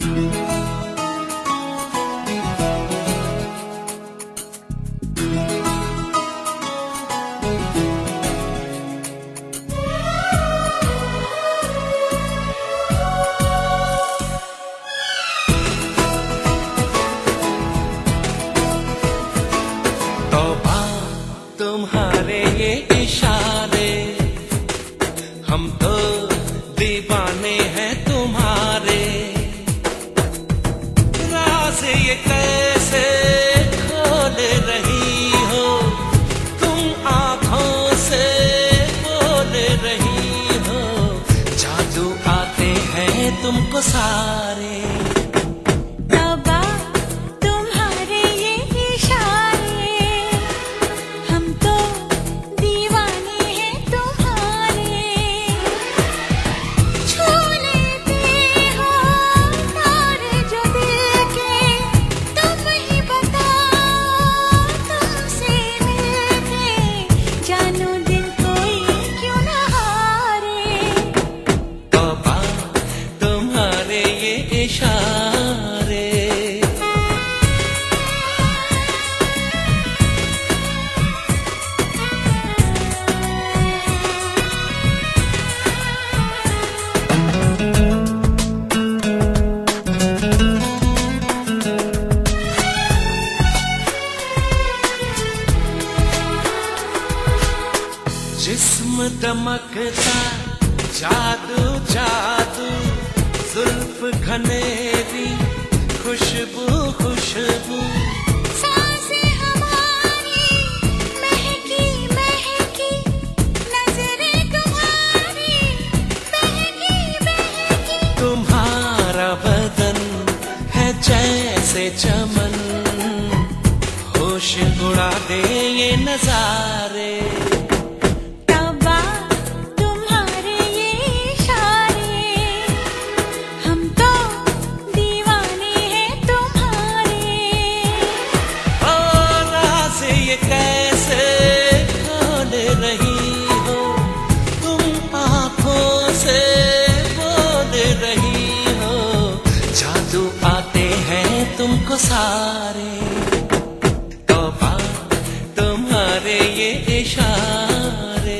तुम्हारे ये इशारे, हम तो दीवाने हैं तुम्हारे। राज ये कैसे खोल रही हो, तुम आँखों से बोल रही हो। जादू आते हैं तुमको सारे। जिस्म दमकता जादू जादू, जुल्फ घनेरी खुशबू खुशबू। सांसें हमारी महकी महकी, नजरें तुम्हारी बहकी बहकी। तुम्हारा बदन है जैसे चमन, होश उड़ा दे ये नजारे। कैसे खोल रही हो, तुम आँखों से बोल रही हो। जादू आते हैं तुमको सारे। तौबा तुम्हारे ये इशारे।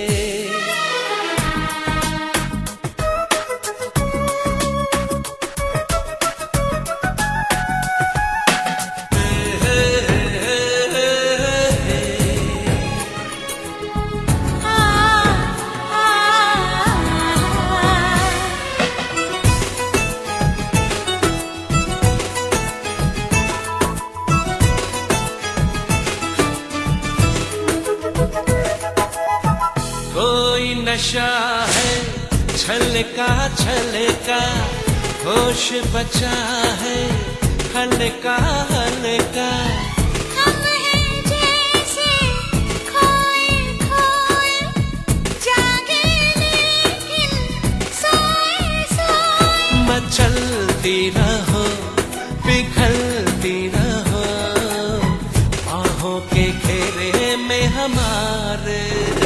कोई नशा है छलका छलका, होश बचा है हल्का हल्का। हम हैं जैसे खोए खोए, जागे लेकिन सोए सोए। मचलती रहो पिघलती रहो, बाहों के घेरे में हमारे।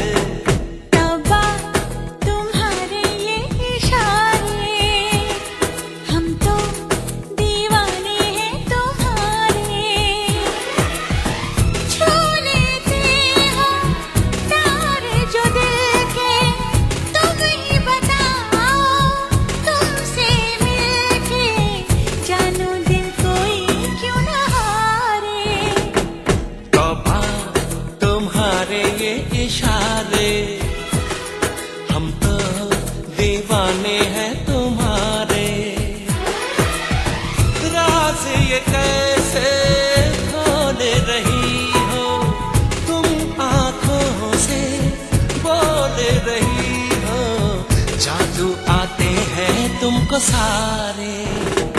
इशारे, हम तो दीवाने हैं तुम्हारे। राज ये कैसे खोल रही हो, तुम आँखों से बोल रही हो। जादू आते हैं तुमको सारे।